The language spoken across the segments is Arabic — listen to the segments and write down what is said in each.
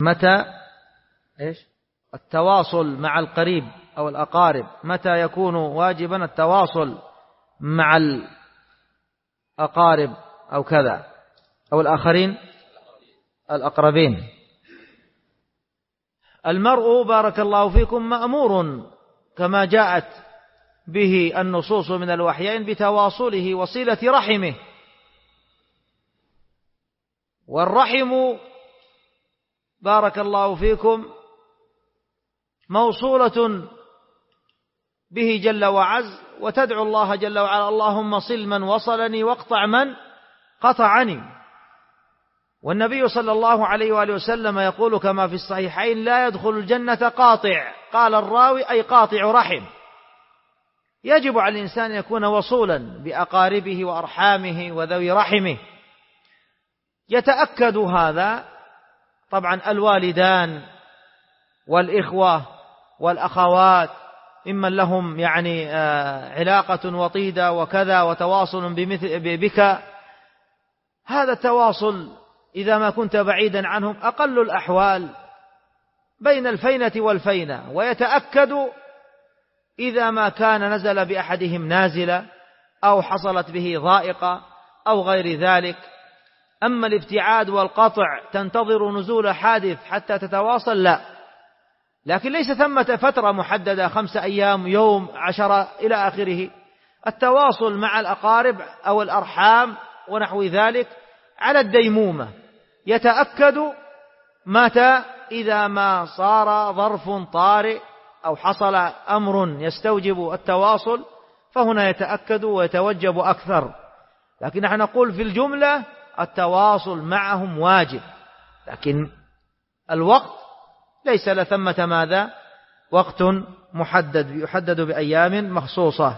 متى التواصل مع القريب أو الأقارب، متى يكون واجبا التواصل مع الأقارب أو كذا أو الآخرين الأقربين. المرء بارك الله فيكم مأمور كما جاءت به النصوص من الوحيين بتواصله وصلة رحمه، والرحم بارك الله فيكم موصولة به جل وعز، وتدعو الله جل وعلا اللهم صل من وصلني واقطع من قطعني. والنبي صلى الله عليه وآله وسلم يقول كما في الصحيحين لا يدخل الجنة قاطع، قال الراوي أي قاطع رحم. يجب على الإنسان أن يكون وصولا بأقاربه وأرحامه وذوي رحمه. يتأكد هذا طبعا الوالدان والإخوة والأخوات ممن لهم يعني علاقة وطيدة وكذا وتواصل بك، هذا التواصل إذا ما كنت بعيدا عنهم أقل الأحوال بين الفينة والفينة، ويتأكد إذا ما كان نزل بأحدهم نازلة أو حصلت به ضائقة أو غير ذلك. أما الابتعاد والقطع تنتظر نزول حادث حتى تتواصل، لا، لكن ليس ثمة فترة محددة 5 أيام يوم 10 إلى آخره. التواصل مع الأقارب أو الأرحام ونحو ذلك على الديمومة، يتأكد متى إذا ما صار ظرف طارئ أو حصل أمر يستوجب التواصل، فهنا يتأكد ويتوجب أكثر. لكن نحن نقول في الجملة التواصل معهم واجب، لكن الوقت ليس لثمة ماذا وقت محدد يحدد بأيام مخصوصة.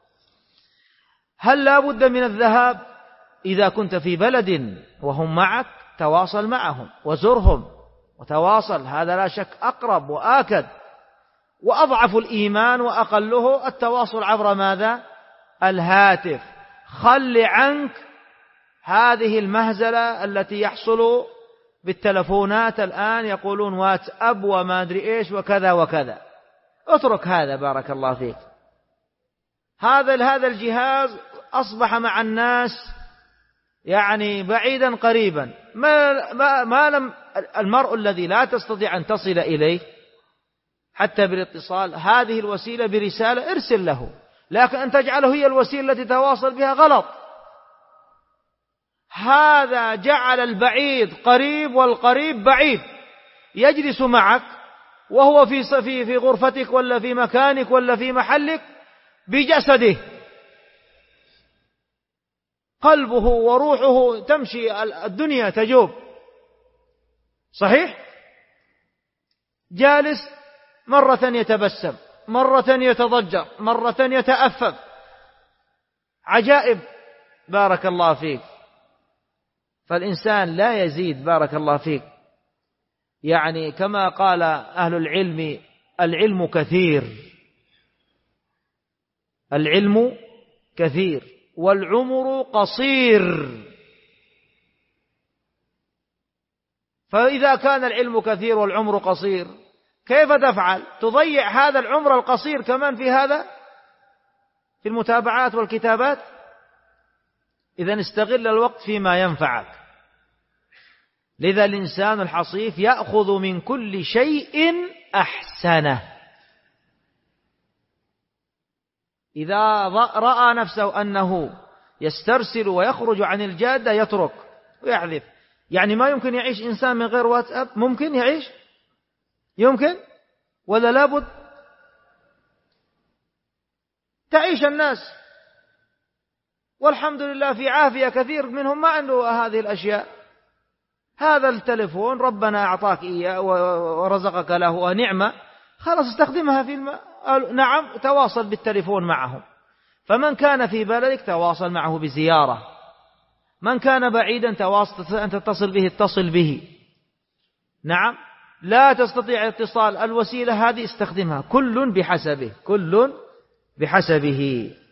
هل لا بد من الذهاب؟ إذا كنت في بلد وهم معك تواصل معهم وزرهم وتواصل، هذا لا شك أقرب وآكد. وأضعف الإيمان وأقله التواصل عبر ماذا؟ الهاتف. خل عنك هذه المهزلة التي يحصل بالتلفونات الآن، يقولون واتساب وما أدري إيش وكذا وكذا. اترك هذا بارك الله فيك. هذا الجهاز أصبح مع الناس يعني بعيدا قريبا. ما لم المرء الذي لا تستطيع أن تصل إليه حتى بالاتصال، هذه الوسيلة برسالة ارسل له، لكن أن تجعله هي الوسيلة التي تواصل بها غلط. هذا جعل البعيد قريب والقريب بعيد، يجلس معك وهو في غرفتك ولا في مكانك ولا في محلك بجسده، قلبه وروحه تمشي، الدنيا تجوب، صحيح؟ جالس مرة يتبسم، مرة يتضجر، مرة يتأفف، عجائب بارك الله فيك. فالإنسان لا يزيد بارك الله فيك، يعني كما قال أهل العلم العلم كثير، العلم كثير والعمر قصير. فإذا كان العلم كثير والعمر قصير كيف تفعل؟ تضيع هذا العمر القصير كمان في هذا، في المتابعات والكتابات؟ إذن استغل الوقت فيما ينفعك. لذا الإنسان الحصيف يأخذ من كل شيء أحسنه. إذا رأى نفسه أنه يسترسل ويخرج عن الجادة يترك ويحذف. يعني ما يمكن يعيش إنسان من غير واتساب؟ ممكن يعيش؟ يمكن ولا لابد؟ تعيش الناس والحمد لله في عافية، كثير منهم ما عنده هذه الأشياء. هذا التلفون ربنا أعطاك إياه ورزقك له نعمة، خلاص استخدمها في نعم تواصل بالتلفون معهم. فمن كان في بلدك تواصل معه بزيارة، من كان بعيدا أن تتصل به اتصل به. نعم، لا تستطيع الاتصال، الوسيلة هذه استخدمها، كل بحسبه، كل بحسبه.